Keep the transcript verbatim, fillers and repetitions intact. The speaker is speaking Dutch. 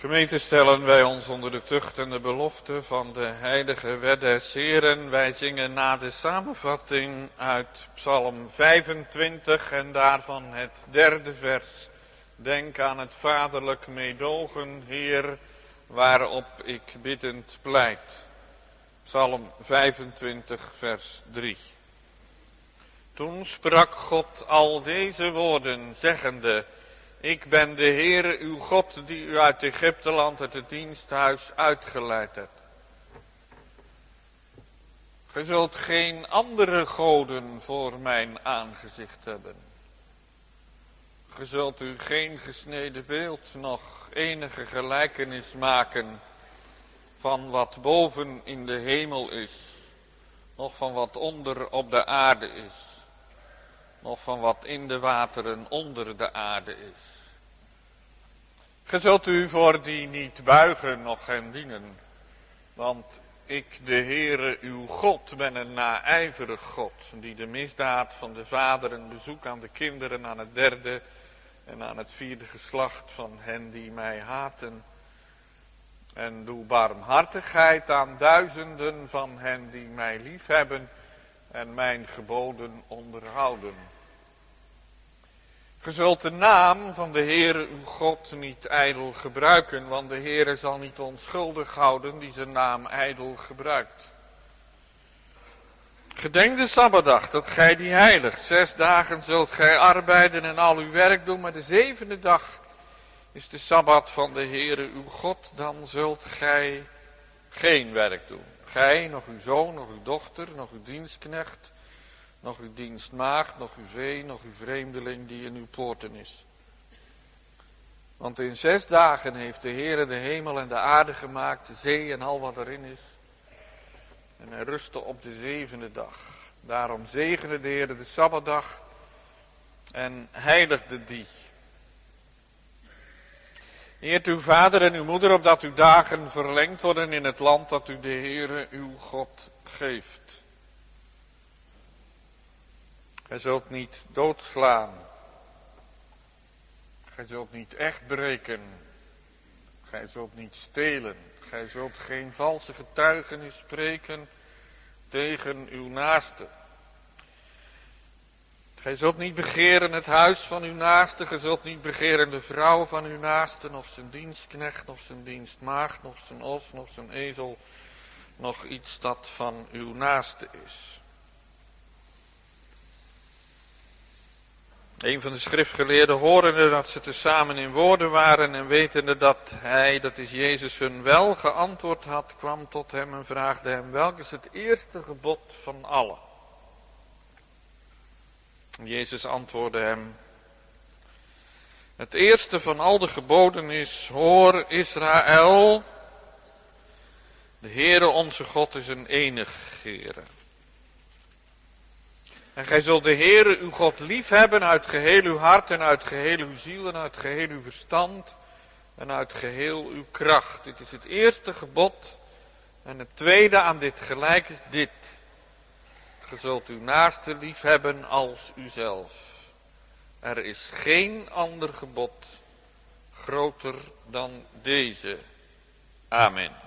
Gemeente, stellen wij ons onder de tucht en de belofte van de heilige wet des Heren. Wij zingen na de samenvatting uit Psalm vijfentwintig en daarvan het derde vers. Denk aan het vaderlijk meedogen, Heer, waarop ik biddend pleit. Psalm vijfentwintig, vers drie. Toen sprak God al deze woorden, zeggende: Ik ben de Heere uw God, die u uit Egypteland, uit het diensthuis uitgeleid hebt. Ge zult geen andere goden voor mijn aangezicht hebben. Ge zult u geen gesneden beeld, nog enige gelijkenis maken van wat boven in de hemel is, nog van wat onder op de aarde is, nog van wat in de wateren onder de aarde is. Ge zult u voor die niet buigen, noch hen dienen, want ik, de Heere uw God, ben een naijverig God, die de misdaad van de vaderen bezoekt aan de kinderen, aan het derde en aan het vierde geslacht van hen die mij haten. En doe barmhartigheid aan duizenden van hen die mij liefhebben en mijn geboden onderhouden. Ge zult de naam van de Heere uw God niet ijdel gebruiken, want de Heere zal niet onschuldig houden die zijn naam ijdel gebruikt. Gedenk de Sabbatdag, dat gij die heiligt. Zes dagen zult gij arbeiden en al uw werk doen, maar de zevende dag is de Sabbat van de Heere uw God. Dan zult gij geen werk doen. Gij, nog uw zoon, nog uw dochter, nog uw dienstknecht, nog uw dienstmaagd, nog uw vee, nog uw vreemdeling die in uw poorten is. Want in zes dagen heeft de Heere de hemel en de aarde gemaakt, de zee en al wat erin is. En hij rustte op de zevende dag. Daarom zegende de Heere de Sabbatdag en heiligde die. Eert uw vader en uw moeder, opdat uw dagen verlengd worden in het land dat u de Heere uw God geeft. Gij zult niet doodslaan. Gij zult niet echt breken. Gij zult niet stelen. Gij zult geen valse getuigenis spreken tegen uw naaste. Gij zult niet begeren het huis van uw naaste. Gij zult niet begeren de vrouw van uw naaste, nog zijn dienstknecht, nog zijn dienstmaagd, nog zijn os, nog zijn ezel, nog iets dat van uw naaste is. Een van de schriftgeleerden, horende dat ze tezamen in woorden waren en wetende dat hij, dat is Jezus, hun wel geantwoord had, kwam tot hem en vraagde hem: welk is het eerste gebod van allen? Jezus antwoordde hem: het eerste van al de geboden is: hoor Israël, de Heere onze God is een enig Heere. En gij zult de Heere uw God lief hebben uit geheel uw hart en uit geheel uw ziel en uit geheel uw verstand en uit geheel uw kracht. Dit is het eerste gebod. En het tweede aan dit gelijk is dit: ge zult uw naaste lief hebben als uzelf. Er is geen ander gebod groter dan deze. Amen.